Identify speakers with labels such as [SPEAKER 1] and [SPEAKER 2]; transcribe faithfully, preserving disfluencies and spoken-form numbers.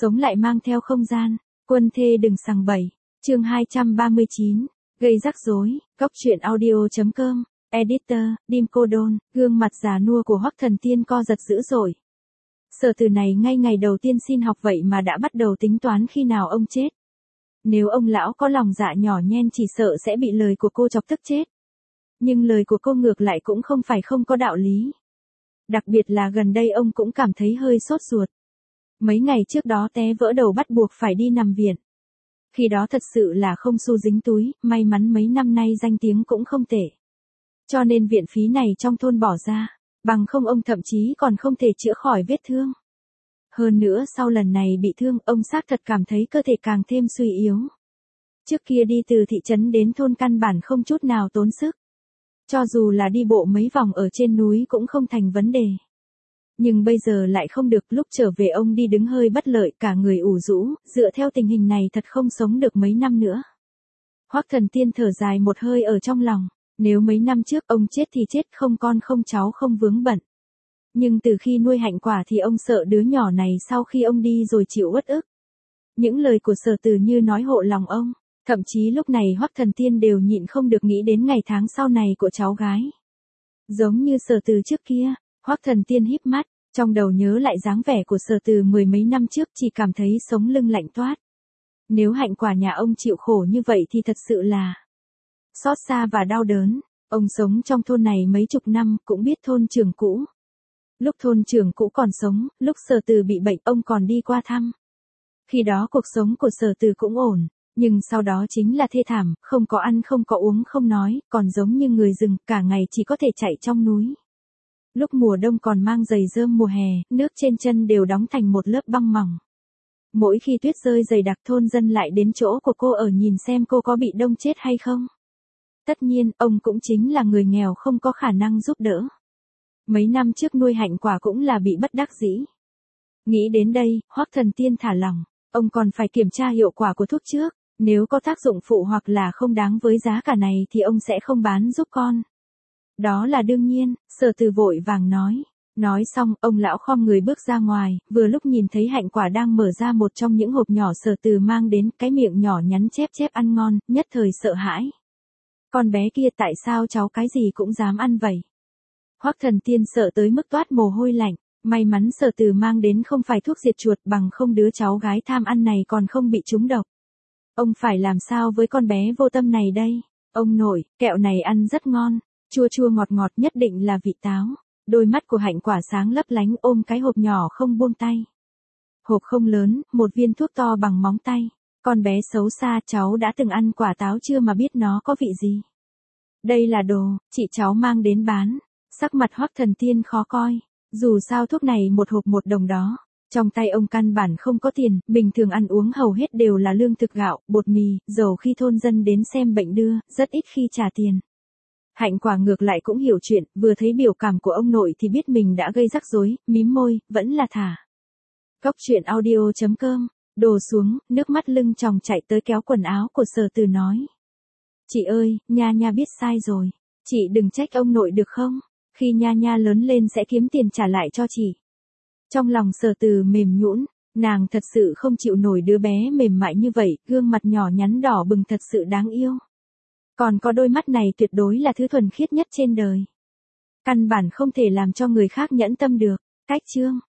[SPEAKER 1] sống lại mang theo không gian, quân thê đừng sằng bậy. Chương hai trăm ba mươi chín, gây rắc rối. Cóc truyện audio.com, editor, Dim Cô Đôn. Gương mặt già nua của Hoắc Thần Tiên co giật dữ dội. Sở Từ này ngay ngày đầu tiên xin học vậy mà đã bắt đầu tính toán khi nào ông chết. Nếu ông lão có lòng dạ nhỏ nhen chỉ sợ sẽ bị lời của cô chọc tức chết. Nhưng lời của cô ngược lại cũng không phải không có đạo lý. Đặc biệt là gần đây ông cũng cảm thấy hơi sốt ruột. Mấy ngày trước đó té vỡ đầu bắt buộc phải đi nằm viện. Khi đó thật sự là không xu dính túi, may mắn mấy năm nay danh tiếng cũng không tệ. Cho nên viện phí này trong thôn bỏ ra, bằng không ông thậm chí còn không thể chữa khỏi vết thương. Hơn nữa sau lần này bị thương ông xác thật cảm thấy cơ thể càng thêm suy yếu. Trước kia đi từ thị trấn đến thôn căn bản không chút nào tốn sức. Cho dù là đi bộ mấy vòng ở trên núi cũng không thành vấn đề. Nhưng bây giờ lại không được, lúc trở về ông đi đứng hơi bất lợi, cả người ủ rũ, dựa theo tình hình này thật không sống được mấy năm nữa. Hoắc Thần Tiên thở dài một hơi ở trong lòng, nếu mấy năm trước ông chết thì chết, không con không cháu không vướng bận. Nhưng từ khi nuôi Hạnh Quả thì ông sợ đứa nhỏ này sau khi ông đi rồi chịu uất ức. Những lời của Sở Từ như nói hộ lòng ông, thậm chí lúc này Hoắc Thần Tiên đều nhịn không được nghĩ đến ngày tháng sau này của cháu gái. Giống như Sở Từ trước kia, Hoắc Thần Tiên híp mắt, trong đầu nhớ lại dáng vẻ của Sở Từ mười mấy năm trước, chỉ cảm thấy sống lưng lạnh toát. Nếu Hạnh Quả nhà ông chịu khổ như vậy thì thật sự là xót xa và đau đớn. Ông sống trong thôn này mấy chục năm, cũng biết thôn trưởng cũ. Lúc thôn trưởng cũ còn sống, lúc Sở Từ bị bệnh ông còn đi qua thăm. Khi đó cuộc sống của Sở Từ cũng ổn, nhưng sau đó chính là thê thảm, không có ăn không có uống không nói, còn giống như người rừng, cả ngày chỉ có thể chạy trong núi. Lúc mùa đông còn mang giày rơm mùa hè, nước trên chân đều đóng thành một lớp băng mỏng. Mỗi khi tuyết rơi dày đặc thôn dân lại đến chỗ của cô ở nhìn xem cô có bị đông chết hay không. Tất nhiên, ông cũng chính là người nghèo không có khả năng giúp đỡ. Mấy năm trước nuôi Hạnh Quả cũng là bị bất đắc dĩ. Nghĩ đến đây, Hoắc Thần Tiên thả lỏng, ông còn phải kiểm tra hiệu quả của thuốc trước, nếu có tác dụng phụ hoặc là không đáng với giá cả này thì ông sẽ không bán giúp con. Đó là đương nhiên, Sở Từ vội vàng nói. Nói xong, ông lão khom người bước ra ngoài, vừa lúc nhìn thấy Hạnh Quả đang mở ra một trong những hộp nhỏ Sở Từ mang đến, cái miệng nhỏ nhắn chép chép ăn ngon, nhất thời sợ hãi. Con bé kia tại sao cháu cái gì cũng dám ăn vậy? Hoắc Thần Tiên sợ tới mức toát mồ hôi lạnh, may mắn Sở Từ mang đến không phải thuốc diệt chuột, bằng không đứa cháu gái tham ăn này còn không bị trúng độc. Ông phải làm sao với con bé vô tâm này đây? Ông nội, kẹo này ăn rất ngon, chua chua ngọt ngọt, nhất định là vị táo. Đôi mắt của Hạnh Quả sáng lấp lánh, ôm cái hộp nhỏ không buông tay. Hộp không lớn, một viên thuốc to bằng móng tay. Con bé xấu xa, cháu đã từng ăn quả táo chưa mà biết nó có vị gì? Đây là đồ chị cháu mang đến bán. Sắc mặt Hoắc Thần Tiên khó coi, dù sao thuốc này một hộp một đồng đó. Trong tay ông căn bản không có tiền, bình thường ăn uống hầu hết đều là lương thực, gạo, bột mì, dầu khi thôn dân đến xem bệnh đưa, rất ít khi trả tiền. Hạnh Quả ngược lại cũng hiểu chuyện, vừa thấy biểu cảm của ông nội thì biết mình đã gây rắc rối, mím môi, vẫn là thả. Cóc truyện audio.com, đồ xuống, nước mắt lưng tròng chạy tới kéo quần áo của Sở Từ nói. Chị ơi, Nha Nha biết sai rồi, chị đừng trách ông nội được không? Khi Nha Nha lớn lên sẽ kiếm tiền trả lại cho chị. Trong lòng Sở Từ mềm nhũn, nàng thật sự không chịu nổi đứa bé mềm mại như vậy, gương mặt nhỏ nhắn đỏ bừng thật sự đáng yêu. Còn có đôi mắt này tuyệt đối là thứ thuần khiết nhất trên đời. Căn bản không thể làm cho người khác nhẫn tâm được. Cách chương